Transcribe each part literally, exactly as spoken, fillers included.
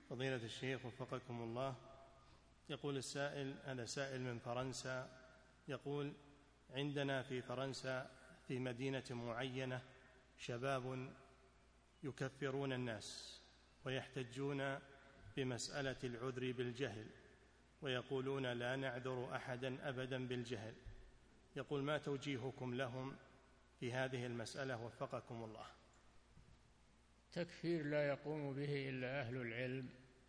فضيلة الشيخ وفقكم الله، يقول السائل، هذا سائل من فرنسا، يقول: عندنا في فرنسا في مدينة معينة شباب يكفرون الناس ويحتجون بمسألة العذر بالجهل، ويقولون لا نعذر أحدا أبدا بالجهل. يقول: ما توجيهكم لهم في هذه المسألة وفقكم الله؟ تكفير لا يقوم به إلا أهل العلم،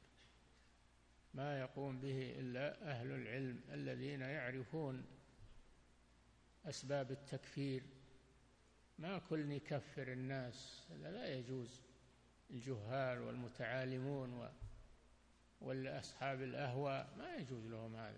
ما يقوم به إلا أهل العلم الذين يعرفون أسباب التكفير. ما كل يكفر الناس، هذا لا يجوز. الجهال والمتعالمون والأصحاب الأهواء ما يجوز لهم هذا،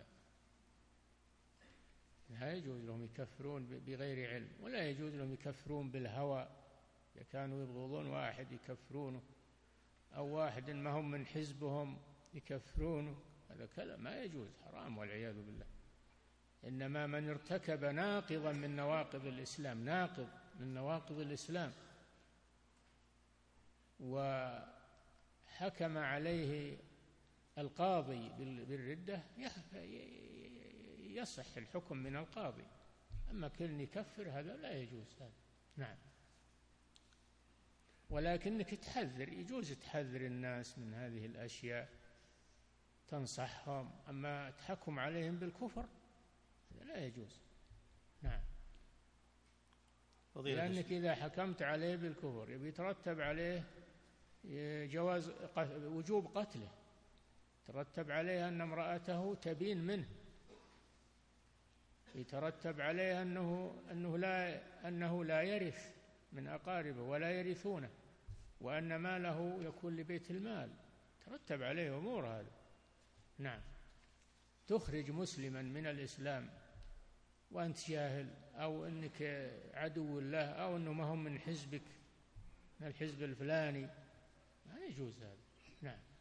لا يجوز لهم يكفرون بغير علم، ولا يجوز لهم يكفرون بالهوى. إذا كانوا يبغضون واحد يكفرونه، أو واحد ما هم من حزبهم يكفرونه، هذا كلام ما يجوز، حرام والعياذ بالله. إنما من ارتكب ناقضا من نواقض الإسلام، ناقض من نواقض الإسلام، وحكم عليه القاضي بالردة، يصح الحكم من القاضي. أما كل يكفر هذا لا يجوز هذا. نعم. ولكنك تحذر، يجوز تحذر الناس من هذه الأشياء، تنصحهم، أما تحكم عليهم بالكفر هذا لا يجوز. نعم. لأنك إذا حكمت عليه بالكفر يبي يترتب عليه جواز وجوب قتله، يترتب عليه أن امرأته تبين منه، يترتب عليه أنه أنه لا أنه لا يرث من أقاربه ولا يرثونه، وأن ماله يكون لبيت المال، ترتب عليه أمور هذا. نعم. تخرج مسلما من الإسلام وأنت جاهل، أو أنك عدو الله، أو أنه ما هم من حزبك، من الحزب الفلاني، ما يجوز هذا. نعم.